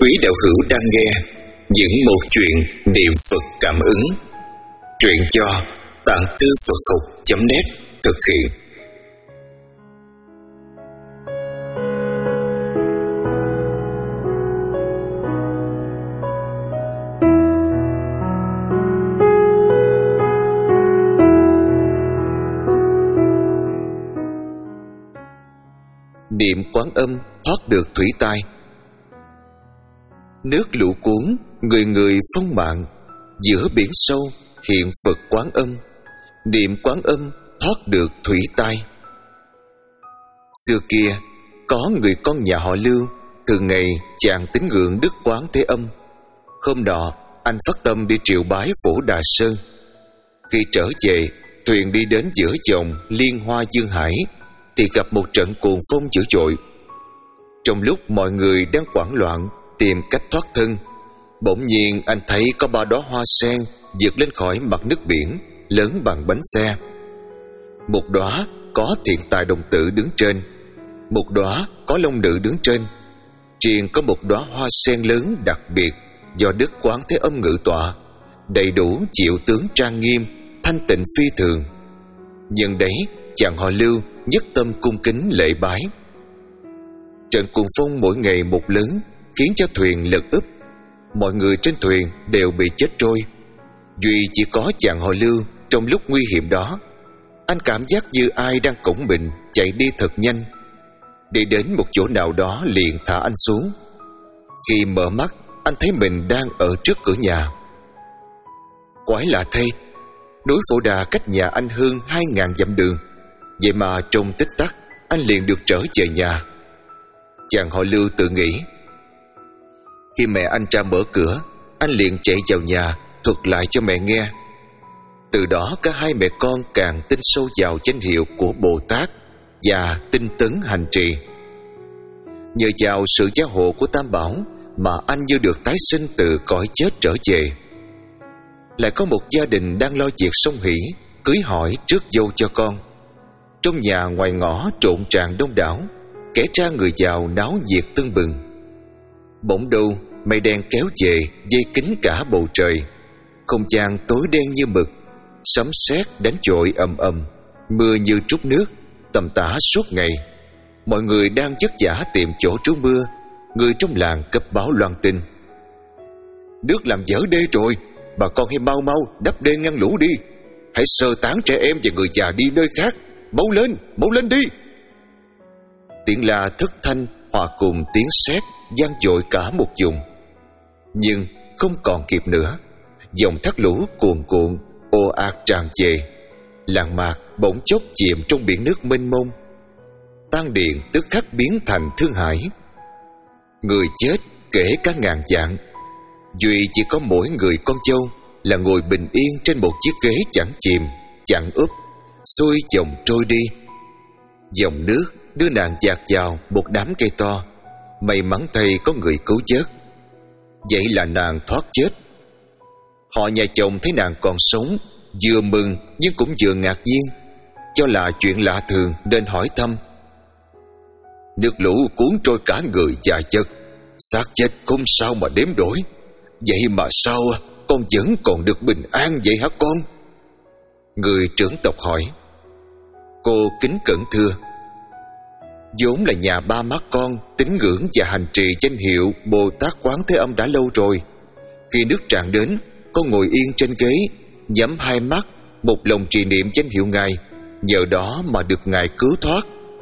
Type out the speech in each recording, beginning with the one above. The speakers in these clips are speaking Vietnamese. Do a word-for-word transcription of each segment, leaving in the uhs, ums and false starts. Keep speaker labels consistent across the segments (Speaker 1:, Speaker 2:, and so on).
Speaker 1: Quý đạo hữu đang nghe những một chuyện niệm Phật cảm ứng. Truyện do tạng thư Phật học chấm net thực hiện. Niệm Quán Âm thoát được thủy tai. Nước lũ cuốn, người người phong mạng, giữa biển sâu hiện Phật Quán Âm. Niệm Quán Âm thoát được thủy tai. Xưa kia có người con nhà họ Lưu, thường ngày chàng tín ngưỡng Đức Quán Thế Âm. Hôm nọ anh phát tâm đi triều bái Phổ Đà Sơn. Khi trở về, thuyền đi đến giữa dòng Liên Hoa Dương Hải thì gặp một trận cuồng phong dữ dội. Trong lúc mọi người đang hoảng loạn tìm cách thoát thân, bỗng nhiên anh thấy có ba đóa hoa sen vượt lên khỏi mặt nước biển, lớn bằng bánh xe. Một đóa có Thiện Tài Đồng Tử đứng trên, một đóa có Long Nữ đứng trên. Riêng có một đóa hoa sen lớn đặc biệt do Đức Quán Thế Âm ngự tọa, đầy đủ diệu tướng trang nghiêm, thanh tịnh phi thường. Nhân đấy chàng họ Lưu nhất tâm cung kính lễ bái. Trận cuồng phong mỗi ngày một lớn khiến cho thuyền lật úp, mọi người trên thuyền đều bị chết trôi. Duy chỉ có chàng họ Lưu trong lúc nguy hiểm đó, anh cảm giác như ai đang cõng mình chạy đi thật nhanh. Đi đến một chỗ nào đó liền thả anh xuống. Khi mở mắt, anh thấy mình đang ở trước cửa nhà. Quái lạ thay, núi Phổ Đà cách nhà anh hơn hai ngàn dặm đường, vậy mà trong tích tắc anh liền được trở về nhà. Chàng họ Lưu tự nghĩ. Khi mẹ anh ra mở cửa, anh liền chạy vào nhà thuật lại cho mẹ nghe. Từ đó cả hai mẹ con càng tin sâu vào danh hiệu của Bồ Tát và tinh tấn hành trì. Nhờ vào sự gia hộ của Tam Bảo mà anh như được tái sinh từ cõi chết trở về. Lại có một gia đình đang lo việc song hỷ cưới hỏi rước dâu cho con. Trong nhà ngoài ngõ trộn tràn đông đảo, kẻ ra người vào náo nhiệt tưng bừng. Bỗng đâu mây đen kéo về dây kín cả bầu trời, không gian tối đen như mực, sấm sét đánh chội ầm ầm, mưa như trút nước tầm tã suốt ngày. Mọi người đang vất vả tìm chỗ trú mưa. Người trong làng cấp báo loan tin: nước làm vỡ đê rồi, bà con hãy mau mau đắp đê ngăn lũ đi. Hãy sơ tán trẻ em và người già đi nơi khác. Mau lên, mau lên đi. Tiếng la thất thanh hòa cùng tiếng sét vang dội cả một vùng. Nhưng không còn kịp nữa, dòng thác lũ cuồn cuộn ồ ạt tràn về. Làng mạc bỗng chốc chìm trong biển nước mênh mông. Tan điện tức khắc biến thành thương hải. Người chết kể cả ngàn vạn, duy chỉ có mỗi người con dâu là ngồi bình yên trên một chiếc ghế chẳng chìm chẳng úp, xuôi dòng trôi đi. Dòng nước đưa nàng dạt vào một đám cây to. May mắn thay có người cứu vớt, vậy là nàng thoát chết. Họ nhà chồng thấy nàng còn sống, vừa mừng nhưng cũng vừa ngạc nhiên, cho là chuyện lạ thường nên hỏi thăm. Nước lũ cuốn trôi cả người và vật, xác chết không sao mà đếm đổi. Vậy mà sao con vẫn còn được bình an vậy hả con? Người trưởng tộc hỏi. Cô kính cẩn thưa: vốn là nhà ba má con tín ngưỡng và hành trì danh hiệu Bồ Tát Quán Thế Âm đã lâu rồi. Khi nước tràn đến, con ngồi yên trên ghế, nhắm hai mắt, một lòng trì niệm danh hiệu Ngài, nhờ đó mà được Ngài cứu thoát.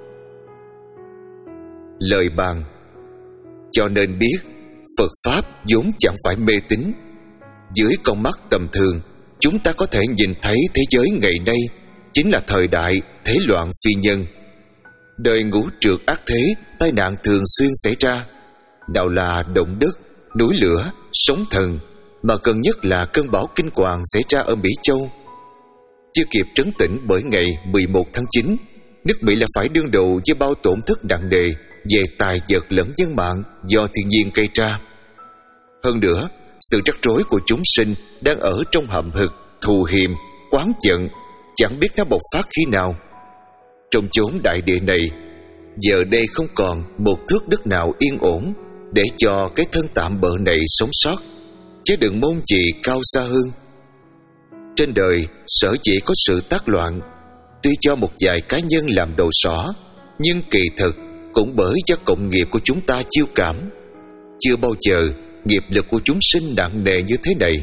Speaker 1: Lời bàn. Cho nên biết Phật Pháp vốn chẳng phải mê tín. Dưới con mắt tầm thường, chúng ta có thể nhìn thấy thế giới ngày nay chính là thời đại thế loạn phi nhân. Đời ngũ trượt ác thế, tai nạn thường xuyên xảy ra. Nào là động đất, núi lửa, sóng thần, mà gần nhất là cơn bão kinh hoàng xảy ra ở Mỹ Châu. Chưa kịp trấn tĩnh bởi ngày mười một tháng chín, nước Mỹ là phải đương đầu với bao tổn thất nặng nề về tài vật lẫn nhân mạng do thiên nhiên gây ra. Hơn nữa, sự rắc rối của chúng sinh đang ở trong hậm hực, thù hiềm, oán giận, chẳng biết nó bộc phát khi nào. Trong chốn đại địa này, giờ đây không còn một thước đất nào yên ổn, để cho cái thân tạm bợ này sống sót, chứ đừng mong gì cao xa hơn. Trên đời sở dĩ có sự tác loạn, tuy cho một vài cá nhân làm đầu sỏ, nhưng kỳ thực cũng bởi do cộng nghiệp của chúng ta chiêu cảm. Chưa bao giờ nghiệp lực của chúng sinh nặng nề như thế này.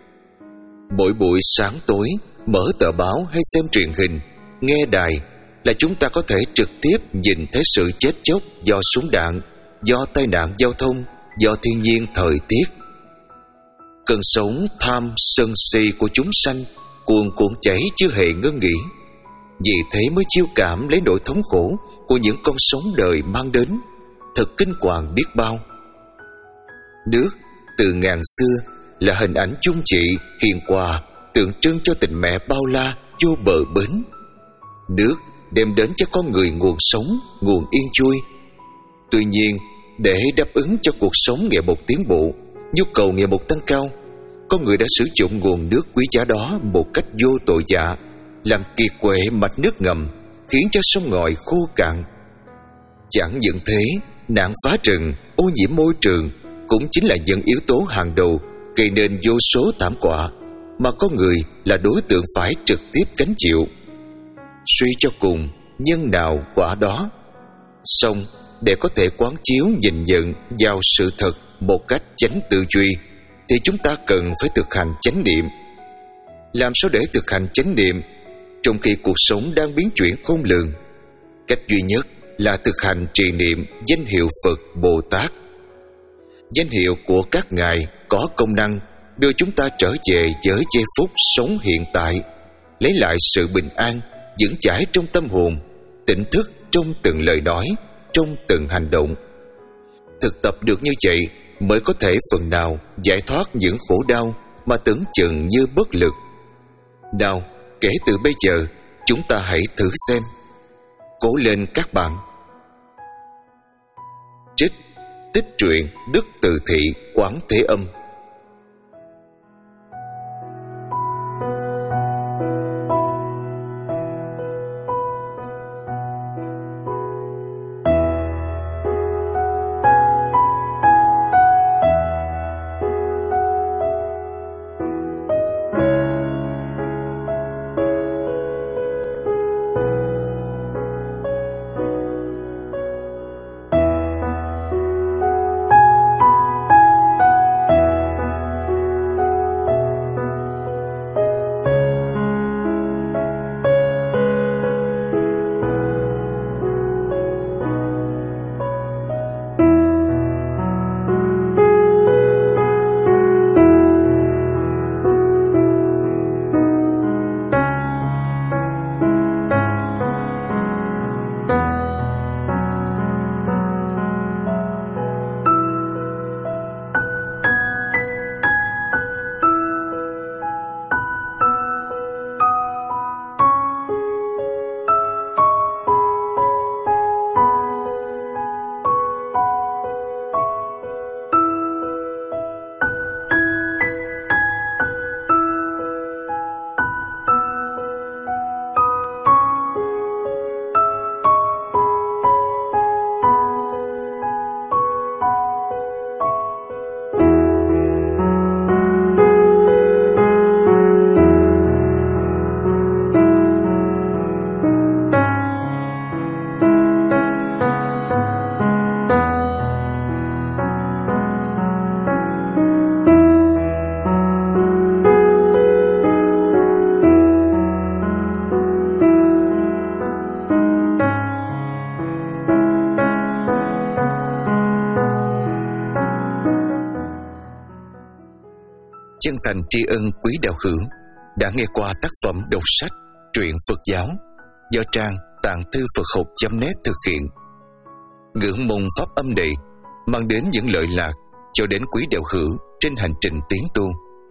Speaker 1: Mỗi buổi sáng tối mở tờ báo hay xem truyền hình, nghe đài là chúng ta có thể trực tiếp nhìn thấy sự chết chóc do súng đạn, do tai nạn giao thông, do thiên nhiên thời tiết. Cơn sóng tham sân si của chúng sanh cuồn cuộn chảy chưa hề ngưng nghỉ. Vì thế mới chiêu cảm lấy nỗi thống khổ của những con sóng đời mang đến, thật kinh hoàng biết bao. Nước từ ngàn xưa là hình ảnh chung trị hiền hòa, tượng trưng cho tình mẹ bao la vô bờ bến. Nước đem đến cho con người nguồn sống, nguồn yên vui. Tuy nhiên, để đáp ứng cho cuộc sống ngày một tiến bộ, nhu cầu ngày một tăng cao, con người đã sử dụng nguồn nước quý giá đó một cách vô tội vạ, làm kiệt quệ mạch nước ngầm, khiến cho sông ngòi khô cạn. Chẳng những thế, nạn phá rừng, ô nhiễm môi trường cũng chính là những yếu tố hàng đầu gây nên vô số thảm họa mà con người là đối tượng phải trực tiếp gánh chịu. Suy cho cùng, nhân nào quả đó. Song để có thể quán chiếu nhìn nhận vào sự thật một cách chánh tư duy, thì chúng ta cần phải thực hành chánh niệm. Làm sao để thực hành chánh niệm trong khi cuộc sống đang biến chuyển khôn lường? Cách duy nhất là thực hành trì niệm danh hiệu Phật Bồ Tát. Danh hiệu của các ngài có công năng đưa chúng ta trở về với giây phút sống hiện tại, lấy lại sự bình an vững chãi trong tâm hồn, tỉnh thức trong từng lời nói, trong từng hành động. Thực tập được như vậy mới có thể phần nào giải thoát những khổ đau mà tưởng chừng như bất lực. Nào, kể từ bây giờ chúng ta hãy thử xem. Cố lên các bạn. Trích Tích truyện Đức Từ Thị Quán Thế Âm. Chân thành tri ân quý đạo hữu đã nghe qua tác phẩm đọc sách Truyện Phật Giáo do trang tạng thư Phật học chấm net thực hiện. Ngưỡng mong pháp âm này mang đến những lợi lạc cho đến quý đạo hữu trên hành trình tiến tu.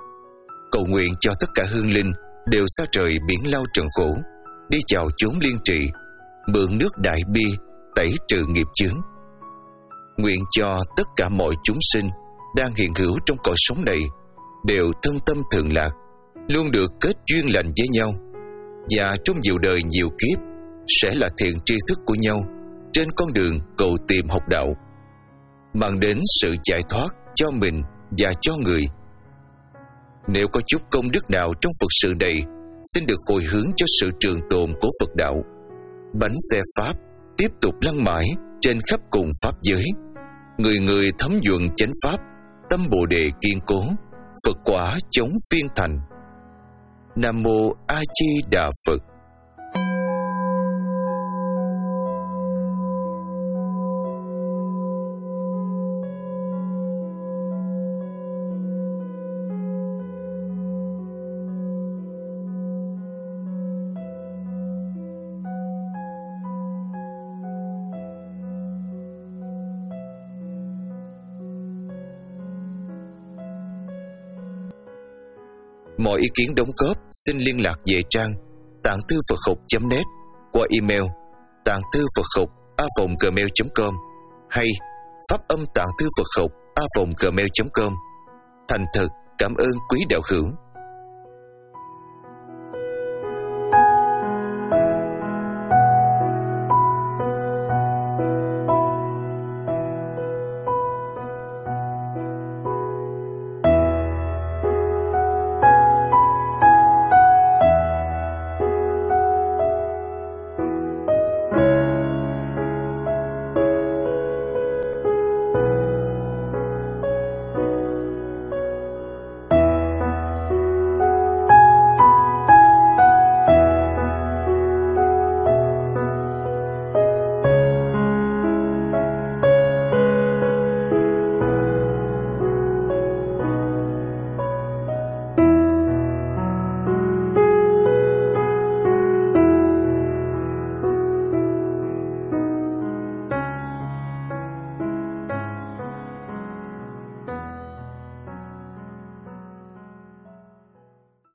Speaker 1: Cầu nguyện cho tất cả hương linh đều xa trời biển lao trần khổ, đi vào chốn liên trì, mượn nước đại bi tẩy trừ nghiệp chướng. Nguyện cho tất cả mọi chúng sinh đang hiện hữu trong cõi sống này đều thân tâm thường lạc, luôn được kết duyên lành với nhau, và trong nhiều đời nhiều kiếp sẽ là thiện tri thức của nhau trên con đường cầu tìm học đạo. mang đến sự giải thoát cho mình và cho người. Nếu có chút công đức nào trong Phật sự này, xin được hồi hướng cho sự trường tồn của Phật đạo. Bánh xe Pháp tiếp tục lăn mãi trên khắp cùng Pháp giới. Người người thấm nhuận chánh Pháp, tâm Bồ Đề kiên cố, Phật quả chống phiên thành. Nam Mô A Di Đà Phật. Mọi ý kiến đóng góp xin liên lạc về trang tạng thư Phật học chấm net qua email tạng thư Phật học a vòng gmail chấm com hay pháp âm tạng thư Phật học a vòng gmail chấm com. Thành thật cảm ơn quý đạo hữu.